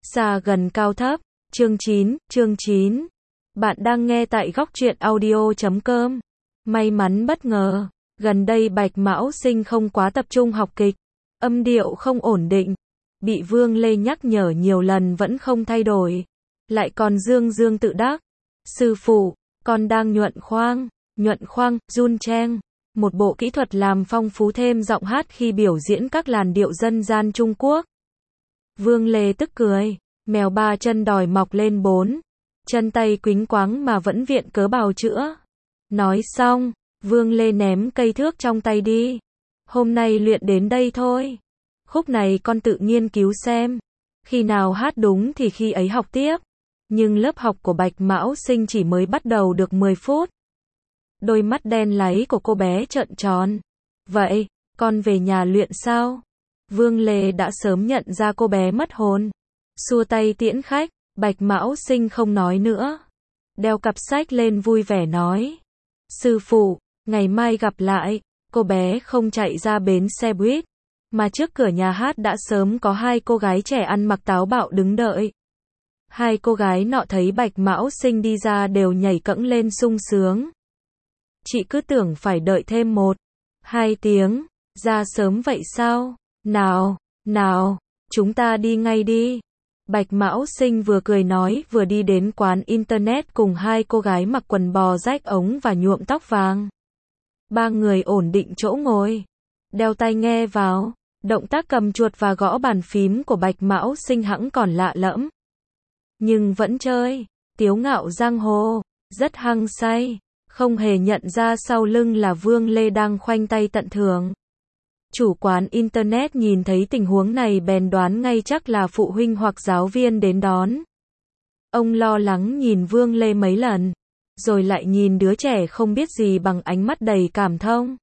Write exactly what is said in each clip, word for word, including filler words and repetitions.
Xa gần cao thấp, chương chín, chương chín. Bạn đang nghe tại góc truyện audio chấm com. May mắn bất ngờ, gần đây Bạch Mão Sinh không quá tập trung học kịch, âm điệu không ổn định, bị Vương Lê nhắc nhở nhiều lần vẫn không thay đổi, lại còn dương dương tự đắc. Sư phụ, con đang nhuận khoang, nhuận khoang, run trang, một bộ kỹ thuật làm phong phú thêm giọng hát khi biểu diễn các làn điệu dân gian Trung Quốc. Vương Lê tức cười, mèo ba chân đòi mọc lên bốn, chân tay quính quáng mà vẫn viện cớ bào chữa. Nói xong, Vương Lê ném cây thước trong tay đi. Hôm nay luyện đến đây thôi. Khúc này con tự nghiên cứu xem. Khi nào hát đúng thì khi ấy học tiếp. Nhưng lớp học của Bạch Mão Sinh chỉ mới bắt đầu được mười phút. Đôi mắt đen láy của cô bé trợn tròn. Vậy, con về nhà luyện sao? Vương Lê đã sớm nhận ra cô bé mất hồn. Xua tay tiễn khách, Bạch Mão Sinh không nói nữa. Đeo cặp sách lên vui vẻ nói. Sư phụ, ngày mai gặp lại. Cô bé không chạy ra bến xe buýt, mà trước cửa nhà hát đã sớm có hai cô gái trẻ ăn mặc táo bạo đứng đợi. Hai cô gái nọ thấy Bạch Mão Sinh đi ra đều nhảy cẫng lên sung sướng. Chị cứ tưởng phải đợi thêm một, hai tiếng, ra sớm vậy sao? Nào, nào, chúng ta đi ngay đi. Bạch Mão Sinh vừa cười nói vừa đi đến quán internet cùng hai cô gái mặc quần bò rách ống và nhuộm tóc vàng. Ba người ổn định chỗ ngồi, đeo tai nghe vào, động tác cầm chuột và gõ bàn phím của Bạch Mão Sinh hẵng còn lạ lẫm. Nhưng vẫn chơi, tiếu ngạo giang hồ, rất hăng say, không hề nhận ra sau lưng là Vương Lê đang khoanh tay tận thưởng. Chủ quán internet nhìn thấy tình huống này bèn đoán ngay chắc là phụ huynh hoặc giáo viên đến đón. Ông lo lắng nhìn Vương Lê mấy lần, rồi lại nhìn đứa trẻ không biết gì bằng ánh mắt đầy cảm thông.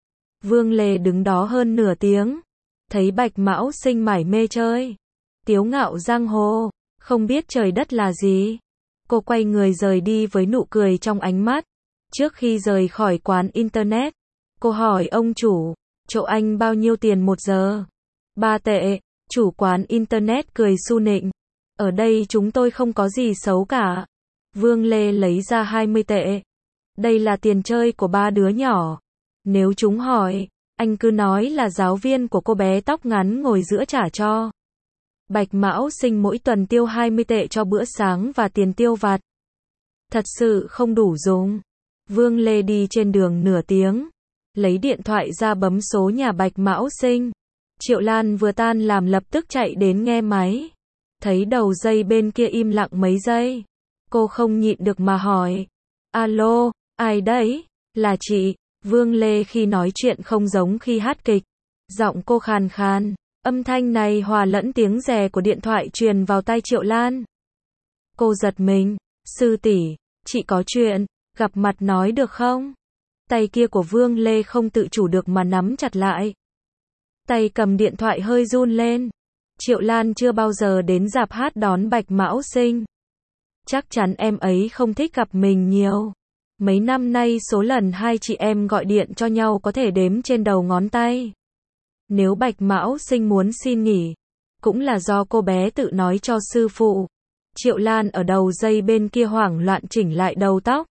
Vương Lê đứng đó hơn nửa tiếng, thấy Bạch Mão Sinh mải mê chơi, tiếu ngạo giang hồ, không biết trời đất là gì. Cô quay người rời đi với nụ cười trong ánh mắt. Trước khi rời khỏi quán internet, cô hỏi ông chủ, chỗ anh bao nhiêu tiền một giờ? Ba tệ, chủ quán internet cười su nịnh. Ở đây chúng tôi không có gì xấu cả. Vương Lê lấy ra hai mươi tệ. Đây là tiền chơi của ba đứa nhỏ. Nếu chúng hỏi, anh cứ nói là giáo viên của cô bé tóc ngắn ngồi giữa trả cho. Bạch Mão Sinh mỗi tuần tiêu hai mươi tệ cho bữa sáng và tiền tiêu vặt. Thật sự không đủ dùng. Vương Lê đi trên đường nửa tiếng, lấy điện thoại ra bấm số nhà Bạch Mão Sinh. Triệu Lan vừa tan làm lập tức chạy đến nghe máy. Thấy đầu dây bên kia im lặng mấy giây. Cô không nhịn được mà hỏi. Alo, ai đấy? Là chị. Vương Lê khi nói chuyện không giống khi hát kịch. Giọng cô khàn khàn. Âm thanh này hòa lẫn tiếng rè của điện thoại truyền vào tai Triệu Lan. Cô giật mình. Sư tỷ, chị có chuyện, gặp mặt nói được không? Tay kia của Vương Lê không tự chủ được mà nắm chặt lại. Tay cầm điện thoại hơi run lên. Triệu Lan chưa bao giờ đến rạp hát đón Bạch Mão Sinh. Chắc chắn em ấy không thích gặp mình nhiều. Mấy năm nay số lần hai chị em gọi điện cho nhau có thể đếm trên đầu ngón tay. Nếu Bạch Mão Sinh muốn xin nghỉ, cũng là do cô bé tự nói cho sư phụ. Triệu Lan ở đầu dây bên kia hoảng loạn chỉnh lại đầu tóc.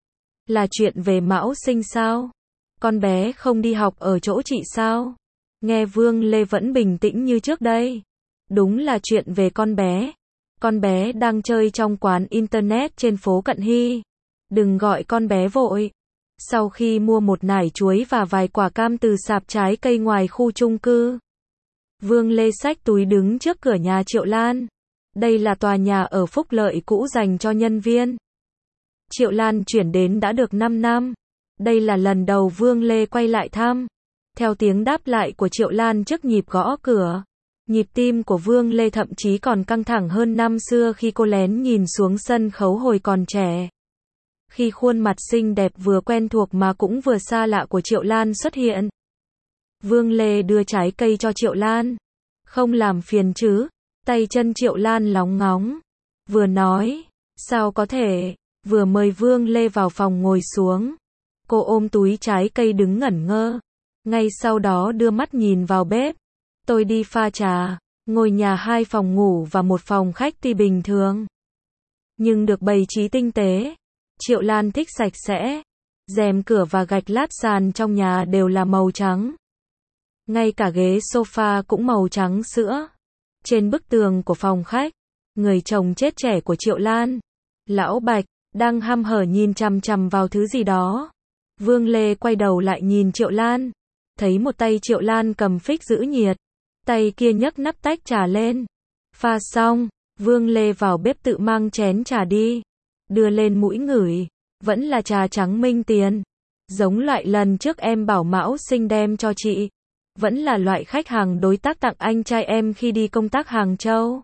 Là chuyện về Mão Sinh sao? Con bé không đi học ở chỗ chị sao? Nghe Vương Lê vẫn bình tĩnh như trước đây. Đúng là chuyện về con bé. Con bé đang chơi trong quán internet trên phố Cận Hy. Đừng gọi con bé vội. Sau khi mua một nải chuối và vài quả cam từ sạp trái cây ngoài khu chung cư, Vương Lê xách túi đứng trước cửa nhà Triệu Lan. Đây là tòa nhà ở Phúc Lợi cũ dành cho nhân viên. Triệu Lan chuyển đến đã được năm năm. Đây là lần đầu Vương Lê quay lại thăm. Theo tiếng đáp lại của Triệu Lan trước nhịp gõ cửa, nhịp tim của Vương Lê thậm chí còn căng thẳng hơn năm xưa khi cô lén nhìn xuống sân khấu hồi còn trẻ. Khi khuôn mặt xinh đẹp vừa quen thuộc mà cũng vừa xa lạ của Triệu Lan xuất hiện. Vương Lê đưa trái cây cho Triệu Lan. Không làm phiền chứ? Tay chân Triệu Lan lóng ngóng. Vừa nói, sao có thể, vừa mời Vương Lê vào phòng ngồi xuống. Cô ôm túi trái cây đứng ngẩn ngơ. Ngay sau đó đưa mắt nhìn vào bếp. Tôi đi pha trà. Ngôi nhà hai phòng ngủ và một phòng khách tuy bình thường, nhưng được bày trí tinh tế. Triệu Lan thích sạch sẽ. Rèm cửa và gạch lát sàn trong nhà đều là màu trắng. Ngay cả ghế sofa cũng màu trắng sữa. Trên bức tường của phòng khách, người chồng chết trẻ của Triệu Lan, Lão Bạch, đang hăm hở nhìn chằm chằm vào thứ gì đó. Vương Lê quay đầu lại nhìn Triệu Lan, thấy một tay Triệu Lan cầm phích giữ nhiệt, tay kia nhấc nắp tách trà lên. Pha xong, Vương Lê vào bếp tự mang chén trà đi, đưa lên mũi ngửi, vẫn là trà trắng Minh Tiền, giống loại lần trước em bảo Mão Sinh đem cho chị, vẫn là loại khách hàng đối tác tặng anh trai em khi đi công tác Hàng Châu.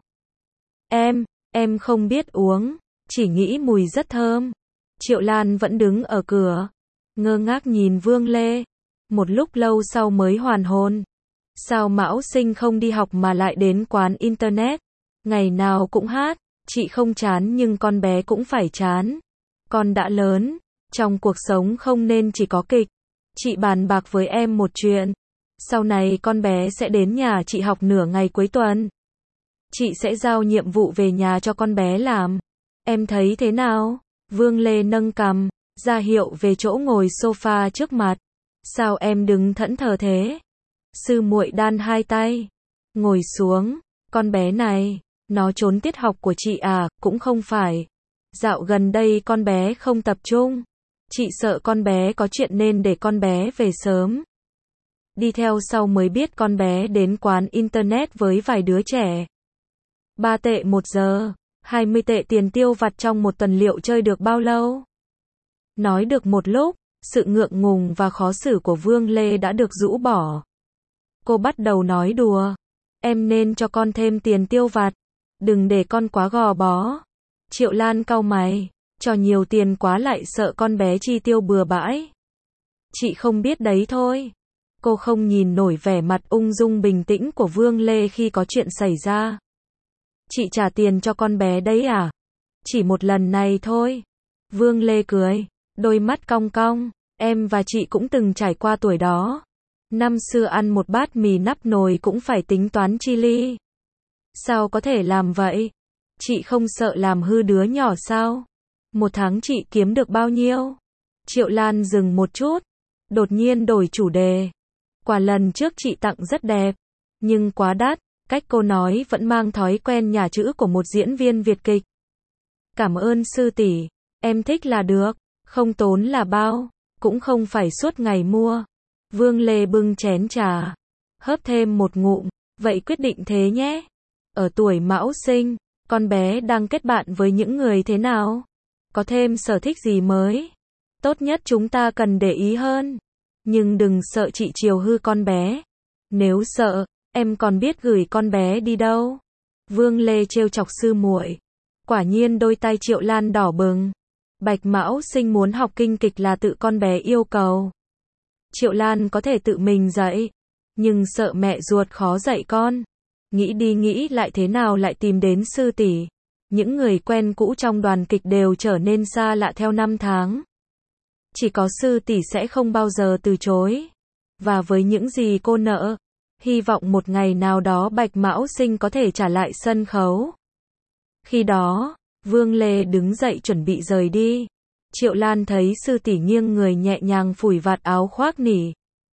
Em, em không biết uống, chỉ nghĩ mùi rất thơm. Triệu Lan vẫn đứng ở cửa, ngơ ngác nhìn Vương Lê, một lúc lâu sau mới hoàn hồn. Sao Mão Sinh không đi học mà lại đến quán internet, ngày nào cũng hát, chị không chán nhưng con bé cũng phải chán. Con đã lớn, trong cuộc sống không nên chỉ có kịch. Chị bàn bạc với em một chuyện, sau này con bé sẽ đến nhà chị học nửa ngày cuối tuần. Chị sẽ giao nhiệm vụ về nhà cho con bé làm. Em thấy thế nào? Vương Lê nâng cằm, ra hiệu về chỗ ngồi sofa trước mặt. Sao em đứng thẫn thờ thế? Sư muội đan hai tay, ngồi xuống. Con bé này, nó trốn tiết học của chị à? Cũng không phải. Dạo gần đây con bé không tập trung. Chị sợ con bé có chuyện nên để con bé về sớm. Đi theo sau mới biết con bé đến quán internet với vài đứa trẻ. Ba tệ một giờ, hai mươi tệ tiền tiêu vặt trong một tuần liệu chơi được bao lâu? Nói được một lúc, sự ngượng ngùng và khó xử của Vương Lê đã được rũ bỏ. Cô bắt đầu nói đùa. Em nên cho con thêm tiền tiêu vặt. Đừng để con quá gò bó. Triệu Lan cau mày. Cho nhiều tiền quá lại sợ con bé chi tiêu bừa bãi. Chị không biết đấy thôi. Cô không nhìn nổi vẻ mặt ung dung bình tĩnh của Vương Lê khi có chuyện xảy ra. Chị trả tiền cho con bé đấy à? Chỉ một lần này thôi. Vương Lê cười, đôi mắt cong cong. Em và chị cũng từng trải qua tuổi đó. Năm xưa ăn một bát mì nắp nồi cũng phải tính toán chi ly. Sao có thể làm vậy? Chị không sợ làm hư đứa nhỏ sao? Một tháng chị kiếm được bao nhiêu? Triệu Lan dừng một chút, đột nhiên đổi chủ đề. Quả lần trước chị tặng rất đẹp, nhưng quá đắt. Cách cô nói vẫn mang thói quen nhả chữ của một diễn viên Việt kịch. Cảm ơn sư tỷ, em thích là được, không tốn là bao, cũng không phải suốt ngày mua. Vương Lê bưng chén trà, hớp thêm một ngụm, vậy quyết định thế nhé. Ở tuổi Mão Sinh, con bé đang kết bạn với những người thế nào? Có thêm sở thích gì mới? Tốt nhất chúng ta cần để ý hơn. Nhưng đừng sợ chị chiều hư con bé. Nếu sợ, em còn biết gửi con bé đi đâu. Vương Lê trêu chọc sư muội. Quả nhiên đôi tay Triệu Lan đỏ bừng. Bạch Mão Sinh muốn học kinh kịch là tự con bé yêu cầu. Triệu Lan có thể tự mình dạy, nhưng sợ mẹ ruột khó dạy con. Nghĩ đi nghĩ lại thế nào lại tìm đến sư tỷ. Những người quen cũ trong đoàn kịch đều trở nên xa lạ theo năm tháng. Chỉ có sư tỷ sẽ không bao giờ từ chối. Và với những gì cô nợ, hy vọng một ngày nào đó Bạch Mão Sinh có thể trả lại sân khấu. Khi đó, Vương Lê đứng dậy chuẩn bị rời đi. Triệu Lan thấy sư tỷ nghiêng người nhẹ nhàng phủi vạt áo khoác nỉ.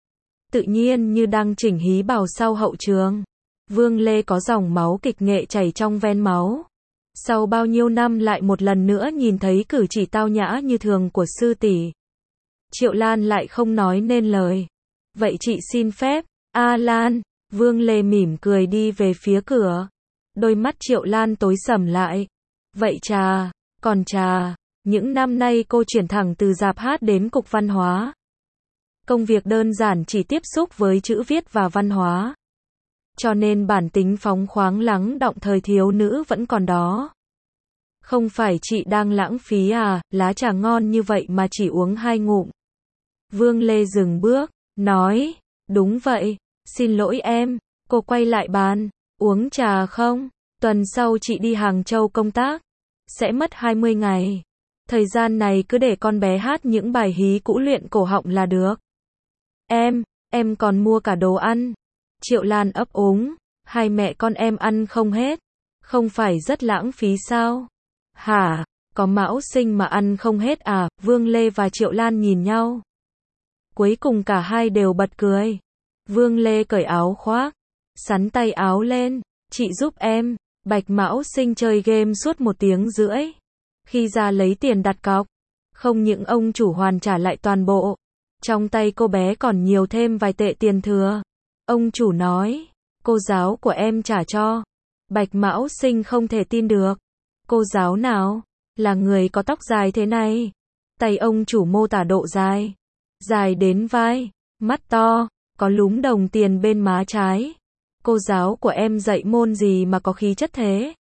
Tự nhiên như đang chỉnh hí bào sau hậu trường. Vương Lê có dòng máu kịch nghệ chảy trong ven máu. Sau bao nhiêu năm lại một lần nữa nhìn thấy cử chỉ tao nhã như thường của sư tỷ. Triệu Lan lại không nói nên lời. Vậy chị xin phép, A Lan. Vương Lê mỉm cười đi về phía cửa. Đôi mắt Triệu Lan tối sầm lại. Vậy trà, còn trà. Những năm nay cô chuyển thẳng từ rạp hát đến cục văn hóa. Công việc đơn giản chỉ tiếp xúc với chữ viết và văn hóa. Cho nên bản tính phóng khoáng lắng đọng thời thiếu nữ vẫn còn đó. Không phải chị đang lãng phí à, lá trà ngon như vậy mà chỉ uống hai ngụm. Vương Lê dừng bước, nói, đúng vậy, xin lỗi em. Cô quay lại bàn, uống trà không? Tuần sau chị đi Hàng Châu công tác, sẽ mất hai mươi ngày. Thời gian này cứ để con bé hát những bài hí cũ luyện cổ họng là được. Em, em còn mua cả đồ ăn. Triệu Lan ấp úng, Hai mẹ con em ăn không hết, không phải rất lãng phí sao? Hả, có mão sinh mà ăn không hết à? Vương Lê và Triệu Lan nhìn nhau. Cuối cùng cả hai đều bật cười. Vương Lê cởi áo khoác, sắn tay áo lên, chị giúp em. Bạch Mão Sinh chơi game suốt một tiếng rưỡi. Khi ra lấy tiền đặt cọc, không những ông chủ hoàn trả lại toàn bộ, trong tay cô bé còn nhiều thêm vài tệ tiền thừa. Ông chủ nói, cô giáo của em trả cho. Bạch Mão Sinh không thể tin được. Cô giáo nào? Là người có tóc dài thế này. Tay ông chủ mô tả độ dài. Dài đến vai, mắt to, có lúm đồng tiền bên má trái. Cô giáo của em dạy môn gì mà có khí chất thế?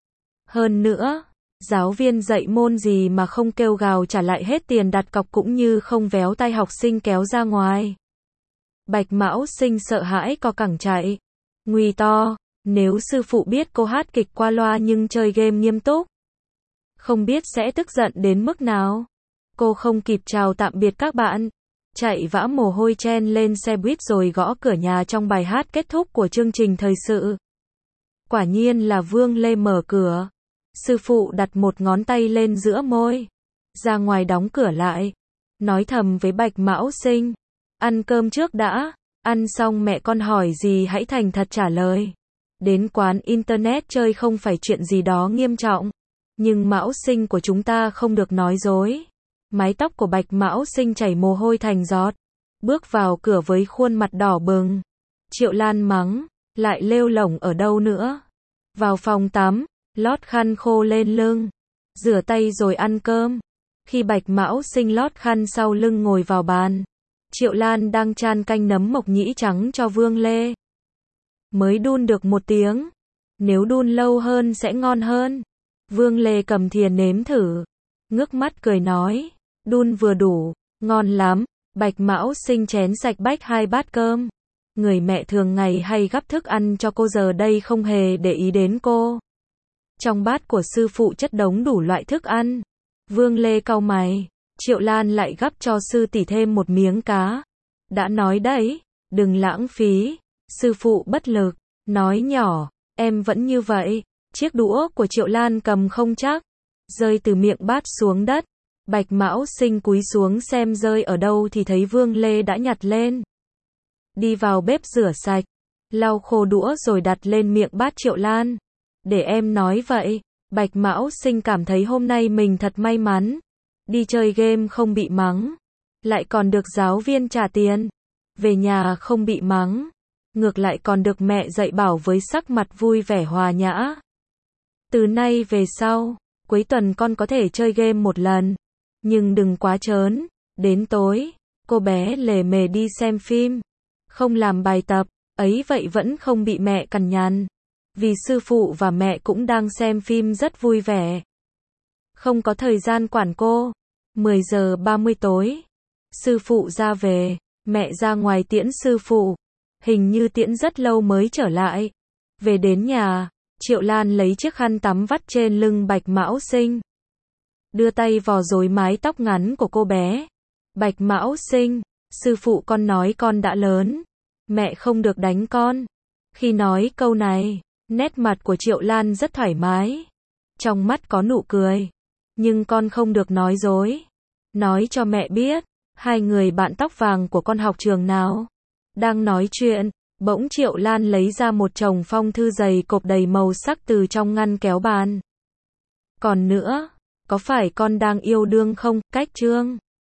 Hơn nữa, giáo viên dạy môn gì mà không kêu gào trả lại hết tiền đặt cọc cũng như không véo tay học sinh kéo ra ngoài. Bạch Mão Sinh sợ hãi co cẳng chạy. Nguy to, nếu sư phụ biết cô hát kịch qua loa nhưng chơi game nghiêm túc, không biết sẽ tức giận đến mức nào. Cô không kịp chào tạm biệt các bạn, chạy vã mồ hôi chen lên xe buýt rồi gõ cửa nhà trong bài hát kết thúc của chương trình thời sự. Quả nhiên là Vương Lê mở cửa. Sư phụ đặt một ngón tay lên giữa môi, ra ngoài đóng cửa lại, nói thầm với Bạch Mão Sinh, ăn cơm trước đã, ăn xong mẹ con hỏi gì hãy thành thật trả lời. Đến quán internet chơi không phải chuyện gì đó nghiêm trọng, nhưng Mão Sinh của chúng ta không được nói dối. Mái tóc của Bạch Mão Sinh chảy mồ hôi thành giọt, bước vào cửa với khuôn mặt đỏ bừng. Triệu Lan mắng, lại lêu lổng ở đâu nữa? Vào phòng tắm, lót khăn khô lên lưng, rửa tay rồi ăn cơm. Khi Bạch Mão Sinh lót khăn sau lưng ngồi vào bàn, Triệu Lan đang chan canh nấm mộc nhĩ trắng cho Vương Lê. Mới đun được một tiếng, nếu đun lâu hơn sẽ ngon hơn. Vương Lê cầm thìa nếm thử, ngước mắt cười nói, đun vừa đủ, ngon lắm. Bạch Mão Sinh chén sạch bách hai bát cơm. Người mẹ thường ngày hay gắp thức ăn cho cô giờ đây không hề để ý đến cô. Trong bát của sư phụ chất đống đủ loại thức ăn. Vương Lê cau mày, Triệu Lan lại gắp cho sư tỷ thêm một miếng cá. Đã nói đấy, đừng lãng phí. Sư phụ bất lực, nói nhỏ, em vẫn như vậy. Chiếc đũa của Triệu Lan cầm không chắc, rơi từ miệng bát xuống đất. Bạch Mão Sinh cúi xuống xem rơi ở đâu thì thấy Vương Lê đã nhặt lên. Đi vào bếp rửa sạch, lau khô đũa rồi đặt lên miệng bát Triệu Lan. Để em nói vậy, Bạch Mão Sinh cảm thấy hôm nay mình thật may mắn. Đi chơi game không bị mắng, lại còn được giáo viên trả tiền. Về nhà không bị mắng, ngược lại còn được mẹ dạy bảo với sắc mặt vui vẻ hòa nhã. Từ nay về sau, cuối tuần con có thể chơi game một lần, nhưng đừng quá trớn. Đến tối, cô bé lề mề đi xem phim, không làm bài tập, ấy vậy vẫn không bị mẹ cằn nhằn. Vì sư phụ và mẹ cũng đang xem phim rất vui vẻ, không có thời gian quản cô. mười giờ ba mươi tối, sư phụ ra về, mẹ ra ngoài tiễn sư phụ, hình như tiễn rất lâu mới trở lại. Về đến nhà, Triệu Lan lấy chiếc khăn tắm vắt trên lưng Bạch Mão Sinh, đưa tay vò rối mái tóc ngắn của cô bé. Bạch Mão Sinh, sư phụ con nói con đã lớn, mẹ không được đánh con. Khi nói câu này, nét mặt của Triệu Lan rất thoải mái, trong mắt có nụ cười. Nhưng con không được nói dối. Nói cho mẹ biết, hai người bạn tóc vàng của con học trường nào? Đang nói chuyện, bỗng Triệu Lan lấy ra một chồng phong thư dày cộp đầy màu sắc từ trong ngăn kéo bàn. Còn nữa, có phải con đang yêu đương không? Cách chương